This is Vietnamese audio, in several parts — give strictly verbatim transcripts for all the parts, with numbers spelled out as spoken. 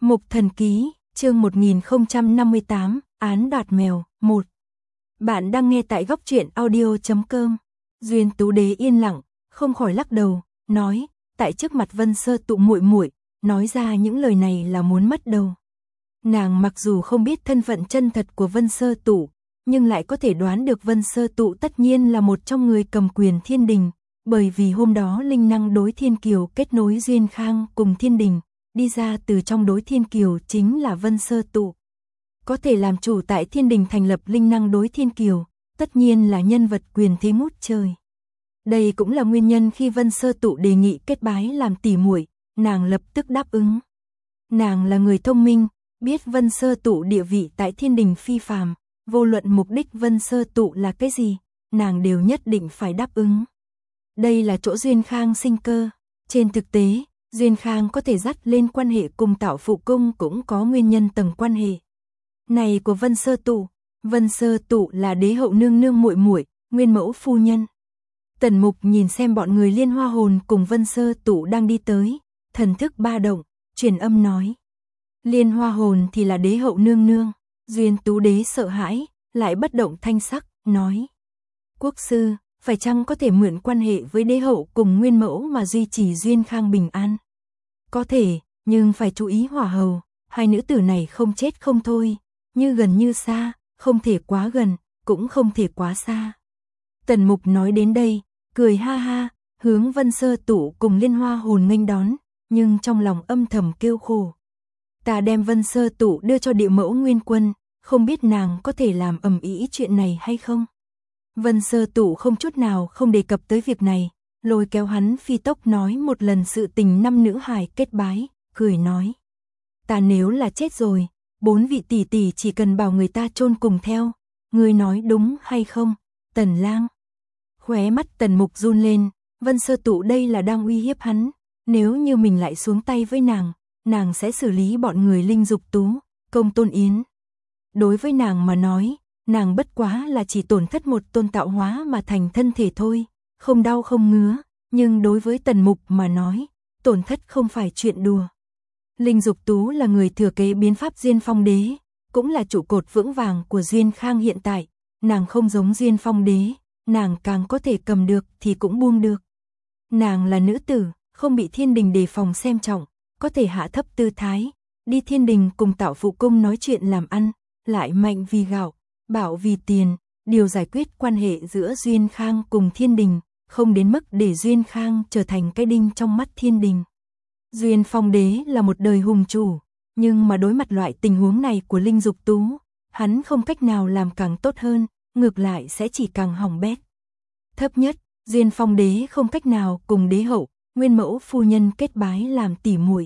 Mục Thần Ký, chương một nghìn không trăm năm mươi tám, án đoạt mèo, một. Bạn đang nghe tại góc truyện audio chấm com. Duyên Tú Đế yên lặng, không khỏi lắc đầu, nói, tại trước mặt Vân Sơ Tụ muội muội, nói ra những lời này là muốn mất đầu. Nàng mặc dù không biết thân phận chân thật của Vân Sơ Tụ, nhưng lại có thể đoán được Vân Sơ Tụ tất nhiên là một trong người cầm quyền Thiên Đình, bởi vì hôm đó linh năng đối Thiên Kiều kết nối Duyên Khang cùng Thiên Đình, đi ra từ trong đối Thiên Kiều chính là Vân Sơ Tụ. Có thể làm chủ tại Thiên Đình thành lập linh năng đối Thiên Kiều, tất nhiên là nhân vật quyền thế ngút trời. Đây cũng là nguyên nhân khi Vân Sơ Tụ đề nghị kết bái làm tỷ muội, nàng lập tức đáp ứng. Nàng là người thông minh, biết Vân Sơ Tụ địa vị tại Thiên Đình phi phàm, vô luận mục đích Vân Sơ Tụ là cái gì, nàng đều nhất định phải đáp ứng. Đây là chỗ Duyên Khang sinh cơ. Trên thực tế, Duyên Khang có thể dắt lên quan hệ cùng Tạo Phụ Cung cũng có nguyên nhân tầng quan hệ này của Vân Sơ Tụ. Vân Sơ Tụ là đế hậu nương nương muội muội, nguyên mẫu phu nhân. Tần Mục nhìn xem bọn người Liên Hoa Hồn cùng Vân Sơ Tụ đang đi tới, thần thức ba động, truyền âm nói. Liên Hoa Hồn thì là đế hậu nương nương. Duyên Tú Đế sợ hãi, lại bất động thanh sắc, nói. Quốc sư, phải chăng có thể mượn quan hệ với đế hậu cùng nguyên mẫu mà duy trì Duyên Khang bình an? Có thể, nhưng phải chú ý hỏa hầu, hai nữ tử này không chết không thôi, như gần như xa, không thể quá gần, cũng không thể quá xa. Tần Mục nói đến đây, cười ha ha, hướng Vân Sơ Tụ cùng Liên Hoa Hồn nghênh đón, nhưng trong lòng âm thầm kêu khổ. Ta đem Vân Sơ Tụ đưa cho địa mẫu Nguyên Quân, không biết nàng có thể làm ầm ĩ chuyện này hay không? Vân Sơ Tụ không chút nào không đề cập tới việc này, lôi kéo hắn phi tốc nói một lần sự tình năm nữ hài kết bái, cười nói. Ta nếu là chết rồi, bốn vị tỷ tỷ chỉ cần bảo người ta chôn cùng theo, ngươi nói đúng hay không, Tần Lang? Khóe mắt Tần Mục run lên, Vân Sơ Tụ đây là đang uy hiếp hắn, nếu như mình lại xuống tay với nàng, nàng sẽ xử lý bọn người Linh Dục Tú, Công Tôn Yến. Đối với nàng mà nói, nàng bất quá là chỉ tổn thất một tôn tạo hóa mà thành thân thể thôi, không đau không ngứa, nhưng đối với Tần Mục mà nói, tổn thất không phải chuyện đùa. Linh Dục Tú là người thừa kế biến pháp Duyên Phong Đế, cũng là trụ cột vững vàng của Duyên Khang hiện tại, nàng không giống Duyên Phong Đế, nàng càng có thể cầm được thì cũng buông được. Nàng là nữ tử, không bị Thiên Đình đề phòng xem trọng, có thể hạ thấp tư thái, đi Thiên Đình cùng Tạo Phụ Cung nói chuyện làm ăn, lại mạnh vì gạo, bảo vì tiền, điều giải quyết quan hệ giữa Duyên Khang cùng Thiên Đình, không đến mức để Duyên Khang trở thành cái đinh trong mắt Thiên Đình. Duyên Phong Đế là một đời hùng chủ, nhưng mà đối mặt loại tình huống này của Linh Dục Tú, hắn không cách nào làm càng tốt hơn, ngược lại sẽ chỉ càng hỏng bét. Thấp nhất, Duyên Phong Đế không cách nào cùng đế hậu, nguyên mẫu phu nhân kết bái làm tỷ muội.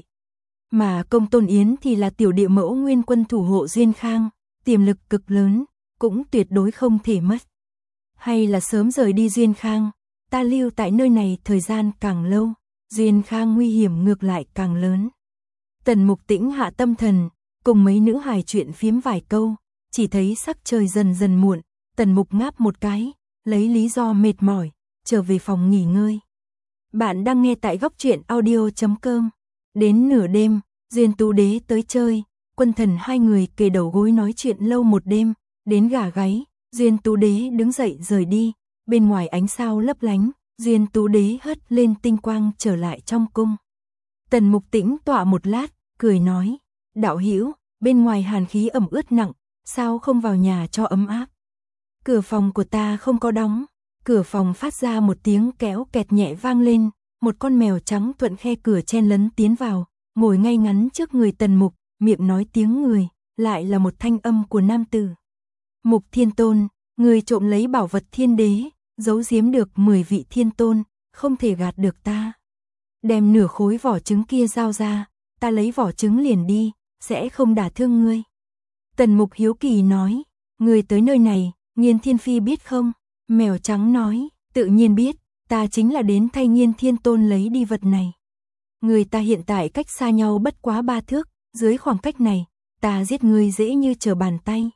Mà Công Tôn Yến thì là tiểu địa mẫu Nguyên Quân thủ hộ Duyên Khang, tiềm lực cực lớn, cũng tuyệt đối không thể mất. Hay là sớm rời đi Duyên Khang, ta lưu tại nơi này thời gian càng lâu, Duyên Khang nguy hiểm ngược lại càng lớn. Tần Mục tĩnh hạ tâm thần, cùng mấy nữ hài chuyện phiếm vài câu, chỉ thấy sắc trời dần dần muộn, Tần Mục ngáp một cái, lấy lý do mệt mỏi, trở về phòng nghỉ ngơi. Bạn đang nghe tại góc truyện audio chấm com. Đến nửa đêm, Duyên Tú Đế tới chơi, Quân Thần hai người kề đầu gối nói chuyện lâu một đêm, đến gà gáy, Duyên Tú Đế đứng dậy rời đi, bên ngoài ánh sao lấp lánh, Duyên Tú Đế hất lên tinh quang trở lại trong cung. Tần Mục tĩnh tọa một lát, cười nói, đạo hữu, bên ngoài hàn khí ẩm ướt nặng, sao không vào nhà cho ấm áp? Cửa phòng của ta không có đóng, cửa phòng phát ra một tiếng kéo kẹt nhẹ vang lên, một con mèo trắng thuận khe cửa chen lấn tiến vào, ngồi ngay ngắn trước người Tần Mục, miệng nói tiếng người, lại là một thanh âm của nam tử. Mục Thiên Tôn, người trộm lấy bảo vật Thiên Đế, giấu giếm được mười vị Thiên Tôn, không thể gạt được ta. Đem nửa khối vỏ trứng kia giao ra, ta lấy vỏ trứng liền đi, sẽ không đả thương ngươi. Tần Mục hiếu kỳ nói, ngươi tới nơi này, Nghiên Thiên Phi biết không? Mèo trắng nói, tự nhiên biết, ta chính là đến thay Nghiên Thiên Tôn lấy đi vật này. Người ta hiện tại cách xa nhau bất quá ba thước, dưới khoảng cách này, ta giết ngươi dễ như trở bàn tay.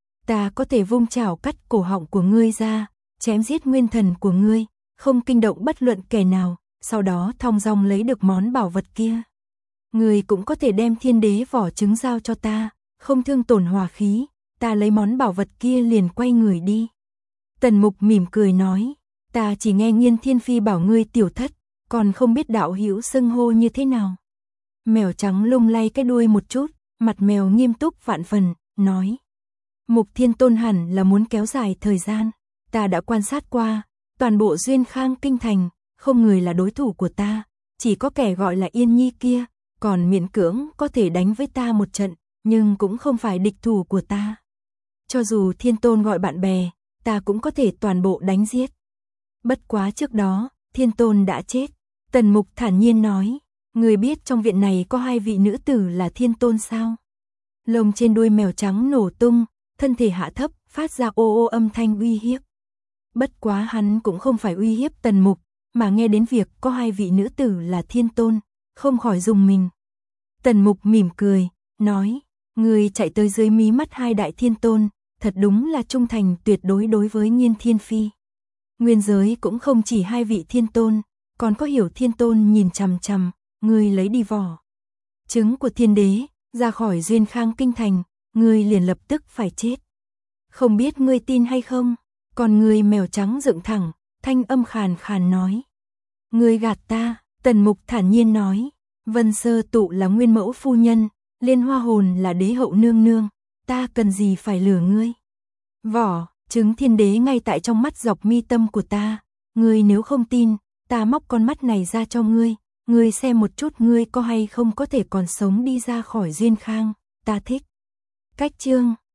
Ta có thể vung chảo cắt cổ họng của ngươi ra, chém giết nguyên thần của ngươi, không kinh động bất luận kẻ nào, sau đó thong dong lấy được món bảo vật kia. Người cũng có thể đem thiên đế vỏ trứng giao cho ta, không thương tổn hòa khí, ta lấy món bảo vật kia liền quay người đi. Tần Mục mỉm cười nói, ta chỉ nghe Nghiên Thiên Phi bảo ngươi tiểu thất, còn không biết đạo hữu xưng hô như thế nào. Mèo trắng lung lay cái đuôi một chút, mặt mèo nghiêm túc vạn phần, nói. Mục Thiên Tôn hẳn là muốn kéo dài thời gian, ta đã quan sát qua, toàn bộ Duyên Khang Kinh Thành, không người là đối thủ của ta, chỉ có kẻ gọi là Yên Nhi kia, còn miễn cưỡng có thể đánh với ta một trận, nhưng cũng không phải địch thủ của ta. Cho dù Thiên Tôn gọi bạn bè, ta cũng có thể toàn bộ đánh giết. Bất quá trước đó, Thiên Tôn đã chết. Tần Mục thản nhiên nói, người biết trong viện này có hai vị nữ tử là Thiên Tôn sao? Lông trên đuôi mèo trắng nổ tung, thân thể hạ thấp, phát ra ô ô âm thanh uy hiếp. Bất quá hắn cũng không phải uy hiếp Tần Mục, mà nghe đến việc có hai vị nữ tử là Thiên Tôn, không khỏi rùng mình. Tần Mục mỉm cười, nói, người chạy tới dưới mí mắt hai đại Thiên Tôn, thật đúng là trung thành tuyệt đối đối với Nghiên Thiên Phi. Nguyên giới cũng không chỉ hai vị Thiên Tôn, còn có Hiểu Thiên Tôn nhìn chằm chằm, ngươi lấy đi vỏ trứng của thiên đế, ra khỏi Duyên Khang Kinh Thành, ngươi liền lập tức phải chết. Không biết ngươi tin hay không? Còn người mèo trắng dựng thẳng, thanh âm khàn khàn nói. Ngươi gạt ta, Tần Mục thản nhiên nói. Vân Sơ Tụ là nguyên mẫu phu nhân, Liên Hoa Hồn là đế hậu nương nương, ta cần gì phải lừa ngươi. Vỏ trứng thiên đế ngay tại trong mắt dọc mi tâm của ta, ngươi nếu không tin, ta móc con mắt này ra cho ngươi, ngươi xem một chút ngươi có hay không có thể còn sống đi ra khỏi Duyên Khang, ta thích. Cách chương